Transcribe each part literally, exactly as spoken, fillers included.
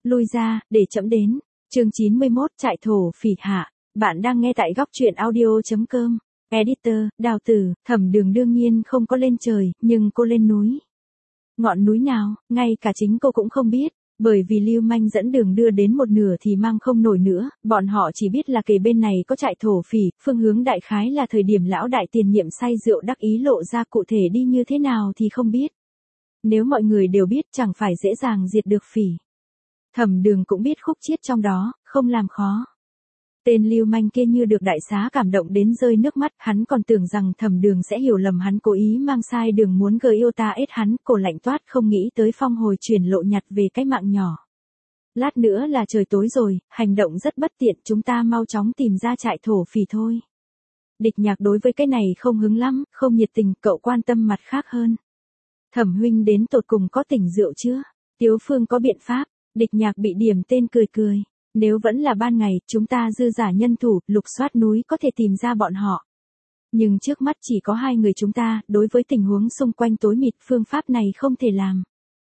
lui ra, để trẫm đến. Chương chín mươi mốt, trại thổ phỉ hạ. Bạn đang nghe tại góc truyện audio.com. Editor, Đào Tử, Thẩm Đường đương nhiên không có lên trời, nhưng cô lên núi. Ngọn núi nào, ngay cả chính cô cũng không biết, bởi vì Lưu Manh dẫn đường đưa đến một nửa thì mang không nổi nữa, bọn họ chỉ biết là kề bên này có trại thổ phỉ, phương hướng đại khái là thời điểm lão đại tiền nhiệm say rượu đắc ý lộ ra, cụ thể đi như thế nào thì không biết. Nếu mọi người đều biết chẳng phải dễ dàng diệt được phỉ. Thẩm Đường cũng biết khúc chiết trong đó, không làm khó. Tên Lưu Manh kia như được đại xá cảm động đến rơi nước mắt, hắn còn tưởng rằng Thẩm Đường sẽ hiểu lầm hắn cố ý mang sai đường muốn gợi yêu ta ết hắn, cổ lạnh toát không nghĩ tới phong hồi truyền lộ nhặt về cái mạng nhỏ. Lát nữa là trời tối rồi, hành động rất bất tiện, chúng ta mau chóng tìm ra trại thổ phỉ thôi. Địch Nhạc đối với cái này không hứng lắm, không nhiệt tình, cậu quan tâm mặt khác hơn. Thẩm huynh đến tột cùng có tỉnh rượu chưa? Tiếu Phương có biện pháp. Địch Nhạc bị điểm tên cười cười. Nếu vẫn là ban ngày, chúng ta dư giả nhân thủ, lục soát núi có thể tìm ra bọn họ. Nhưng trước mắt chỉ có hai người chúng ta, đối với tình huống xung quanh tối mịt, phương pháp này không thể làm.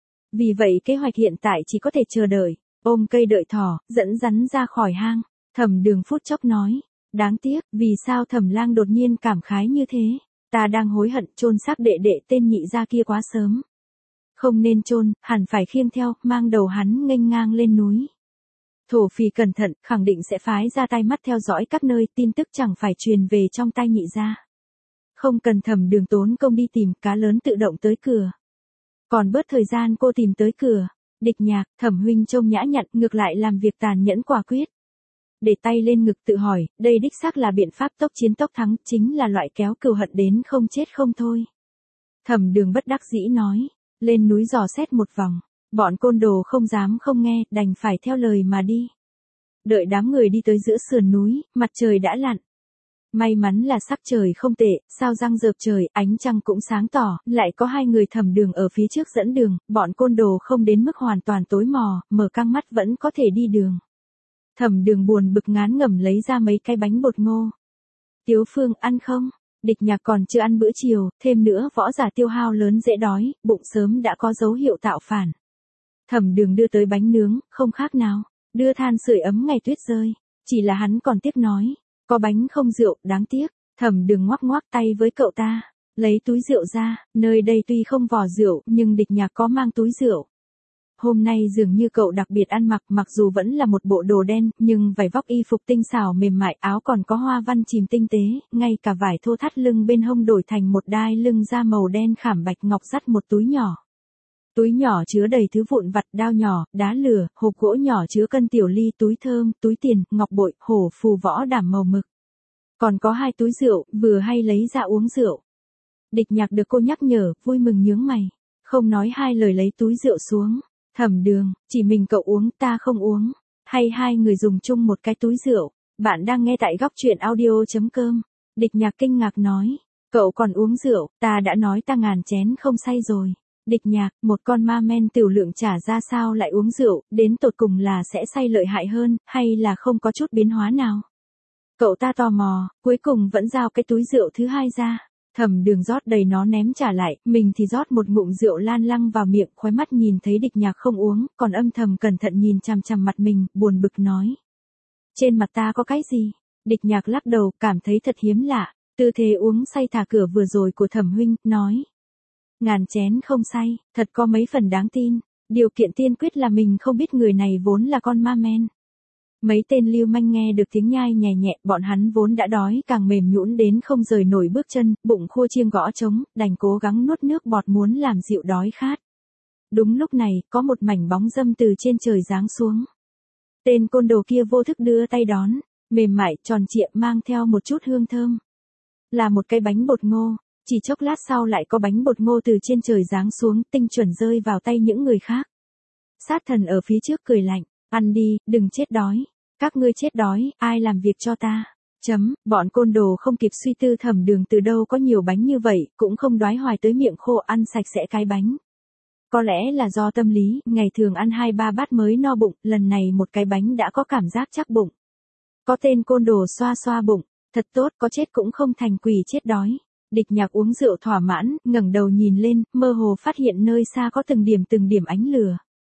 Vì vậy kế hoạch hiện tại chỉ có thể chờ đợi, ôm cây đợi thỏ, dẫn rắn ra khỏi hang. Thẩm Đường phút chốc nói. Đáng tiếc, vì sao Thẩm Lang đột nhiên cảm khái như thế? Ta đang hối hận chôn xác đệ đệ tên nhị gia kia quá sớm. Không nên chôn, hẳn phải khiêng theo, mang đầu hắn nghênh ngang lên núi. Thổ phỉ cẩn thận, khẳng định sẽ phái ra tai mắt theo dõi các nơi, tin tức chẳng phải truyền về trong tai nhị gia. Không cần Thẩm Đường tốn công đi tìm, cá lớn tự động tới cửa. Còn bớt thời gian cô tìm tới cửa. Địch Nhạc, Thẩm huynh trông nhã nhặn, ngược lại làm việc tàn nhẫn quả quyết. Để tay lên ngực tự hỏi, đây đích xác là biện pháp tốc chiến tốc thắng, chính là loại kéo cừu hận đến không chết không thôi. Thẩm Đường bất đắc dĩ nói. Lên núi dò xét một vòng, bọn côn đồ không dám không nghe, đành phải theo lời mà đi. Đợi đám người đi tới giữa sườn núi, mặt trời đã lặn. May mắn là sắc trời không tệ, sao răng rợp trời, ánh trăng cũng sáng tỏ, lại có hai người Thẩm Đường ở phía trước dẫn đường, bọn côn đồ không đến mức hoàn toàn tối mò, mở căng mắt vẫn có thể đi đường. Thẩm Đường buồn bực ngán ngẩm lấy ra mấy cái bánh bột ngô. Tiếu Phương ăn không? Địch Nhạc còn chưa ăn bữa chiều, thêm nữa võ giả tiêu hao lớn dễ đói, bụng sớm đã có dấu hiệu tạo phản. Thẩm Đường đưa tới bánh nướng, không khác nào, đưa than sưởi ấm ngày tuyết rơi, chỉ là hắn còn tiếc nói, có bánh không rượu, đáng tiếc. Thẩm Đường ngoắc ngoắc tay với cậu ta, lấy túi rượu ra, nơi đây tuy không vò rượu, nhưng Địch Nhạc có mang túi rượu. Hôm nay dường như cậu đặc biệt ăn mặc, mặc dù vẫn là một bộ đồ đen, nhưng vải vóc y phục tinh xảo mềm mại, áo còn có hoa văn chìm tinh tế, ngay cả vải thô thắt lưng bên hông đổi thành một đai lưng da màu đen khảm bạch ngọc, dắt một túi nhỏ. Túi nhỏ chứa đầy thứ vụn vặt, đao nhỏ, đá lửa, hộp gỗ nhỏ chứa cân tiểu ly, túi thơm, túi tiền, ngọc bội, hổ phù võ đảm màu mực. Còn có hai túi rượu, vừa hay lấy ra uống rượu. Địch Nhạc được cô nhắc nhở, vui mừng nhướng mày, không nói hai lời lấy túi rượu xuống. Thẩm Đường, chỉ mình cậu uống, ta không uống, hay hai người dùng chung một cái túi rượu. Bạn đang nghe tại góc truyện audio.com. Địch Nhạc kinh ngạc nói, cậu còn uống rượu, ta đã nói ta ngàn chén không say rồi. Địch Nhạc, một con ma men tiểu lượng trả ra sao lại uống rượu, đến tột cùng là sẽ say lợi hại hơn, hay là không có chút biến hóa nào? Cậu ta tò mò, cuối cùng vẫn giao cái túi rượu thứ hai ra. Thẩm Đường rót đầy nó ném trả lại, mình thì rót một ngụm rượu lan lăng vào miệng, khóe mắt nhìn thấy Địch Nhạc không uống, còn âm thầm cẩn thận nhìn chằm chằm mặt mình, buồn bực nói. Trên mặt ta có cái gì? Địch Nhạc lắc đầu, cảm thấy thật hiếm lạ, tư thế uống say thả cửa vừa rồi của Thẩm huynh, nói. Ngàn chén không say, thật có mấy phần đáng tin, điều kiện tiên quyết là mình không biết người này vốn là con ma men. Mấy tên Lưu Manh nghe được tiếng nhai nhẹ nhẹ, bọn hắn vốn đã đói càng mềm nhũn đến không rời nổi bước chân, bụng khô chiêng gõ trống, đành cố gắng nuốt nước bọt muốn làm dịu đói khát. Đúng lúc này, có một mảnh bóng dâm từ trên trời giáng xuống. Tên côn đồ kia vô thức đưa tay đón, mềm mại, tròn trịa, mang theo một chút hương thơm. Là một cái bánh bột ngô, chỉ chốc lát sau lại có bánh bột ngô từ trên trời giáng xuống, tinh chuẩn rơi vào tay những người khác. Sát thần ở phía trước cười lạnh, ăn đi, đừng chết đói. Các ngươi chết đói, ai làm việc cho ta? Chấm, bọn côn đồ không kịp suy tư Thẩm Đường từ đâu có nhiều bánh như vậy, cũng không đoái hoài tới miệng khô ăn sạch sẽ cái bánh. Có lẽ là do tâm lý, ngày thường ăn hai ba bát mới no bụng, lần này một cái bánh đã có cảm giác chắc bụng. Có tên côn đồ xoa xoa bụng, thật tốt, có chết cũng không thành quỷ chết đói. Địch Nhạc uống rượu thỏa mãn, ngẩng đầu nhìn lên, mơ hồ phát hiện nơi xa có từng điểm từng điểm ánh lửa.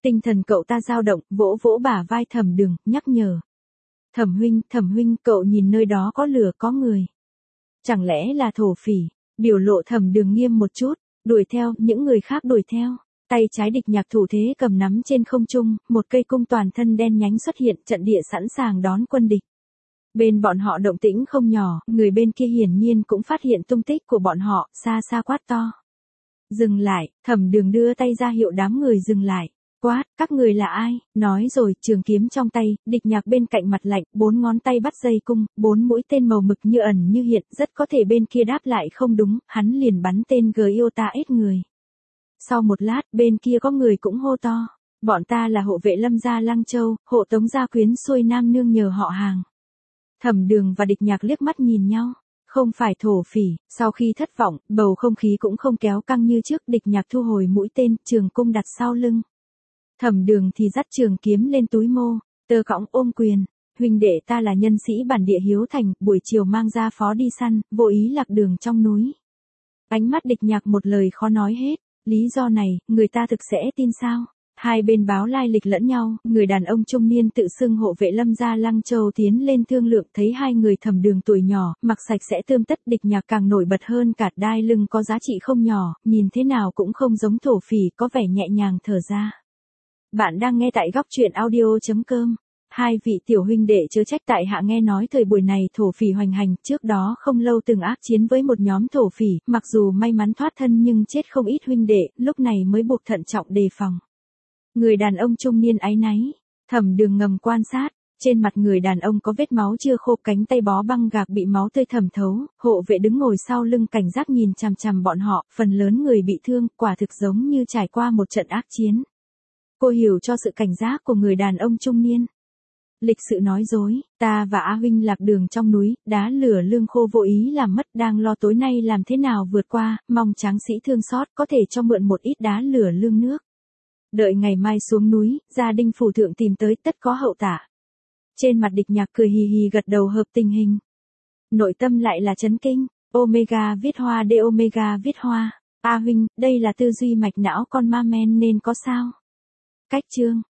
Tinh thần cậu ta dao động, vỗ vỗ bả vai Thẩm Đường, nhắc nhở. Thẩm huynh, Thẩm huynh, cậu nhìn nơi đó có lửa có người. Chẳng lẽ là thổ phỉ? Biểu lộ Thẩm Đường nghiêm một chút, đuổi theo, những người khác đuổi theo. Tay trái địch nhạc thủ thế cầm nắm trên không trung, một cây cung toàn thân đen nhánh xuất hiện, trận địa sẵn sàng đón quân địch. Bên bọn họ động tĩnh không nhỏ, người bên kia hiển nhiên cũng phát hiện tung tích của bọn họ, xa xa quát to. Dừng lại, Thẩm Đường đưa tay ra hiệu đám người dừng lại. Quát, các người là ai? Nói rồi, trường kiếm trong tay, địch nhạc bên cạnh mặt lạnh, bốn ngón tay bắt dây cung, bốn mũi tên màu mực như ẩn như hiện, rất có thể bên kia đáp lại không đúng, hắn liền bắn tên Giota ết người. Sau một lát, bên kia có người cũng hô to. Bọn ta là hộ vệ Lâm gia Lăng Châu, hộ tống gia quyến xuôi nam nương nhờ họ hàng. Thẩm Đường và địch nhạc liếc mắt nhìn nhau. Không phải thổ phỉ, sau khi thất vọng, bầu không khí cũng không kéo căng như trước, địch nhạc thu hồi mũi tên, trường cung đặt sau lưng. Thẩm Đường thì dắt trường kiếm lên túi mô, tơ cõng ôm quyền. Huynh đệ ta là nhân sĩ bản địa hiếu thành, buổi chiều mang ra phó đi săn, vô ý lạc đường trong núi. Ánh mắt địch nhạc một lời khó nói hết, lý do này, người ta thực sẽ tin sao? Hai bên báo lai lịch lẫn nhau, người đàn ông trung niên tự xưng hộ vệ Lâm gia Lăng Châu tiến lên thương lượng, thấy hai người Thẩm Đường tuổi nhỏ, mặc sạch sẽ tươm tất, địch nhạc càng nổi bật hơn, cả đai lưng có giá trị không nhỏ, nhìn thế nào cũng không giống thổ phỉ, có vẻ nhẹ nhàng thở ra. Bạn đang nghe tại góc truyện audio chấm com. Hai vị tiểu huynh đệ chớ trách tại hạ nghe nói thời buổi này thổ phỉ hoành hành, trước đó không lâu từng ác chiến với một nhóm thổ phỉ, mặc dù may mắn thoát thân nhưng chết không ít huynh đệ, lúc này mới buộc thận trọng đề phòng. Người đàn ông trung niên áy náy, Thẩm Đường ngầm quan sát, trên mặt người đàn ông có vết máu chưa khô, cánh tay bó băng gạc bị máu tươi thẩm thấu, hộ vệ đứng ngồi sau lưng cảnh giác nhìn chằm chằm bọn họ, phần lớn người bị thương, quả thực giống như trải qua một trận ác chiến. Cô hiểu cho sự cảnh giác của người đàn ông trung niên. Lịch sự nói dối, ta và A huynh lạc đường trong núi, đá lửa lương khô vô ý làm mất, đang lo tối nay làm thế nào vượt qua, mong tráng sĩ thương xót có thể cho mượn một ít đá lửa lương nước. Đợi ngày mai xuống núi, gia đình phủ thượng tìm tới tất có hậu tả. Trên mặt địch nhạc cười hì hì gật đầu hợp tình hình. Nội tâm lại là chấn kinh, Omega viết hoa de Omega viết hoa. A huynh, đây là tư duy mạch não con ma men nên có sao? Cách chương.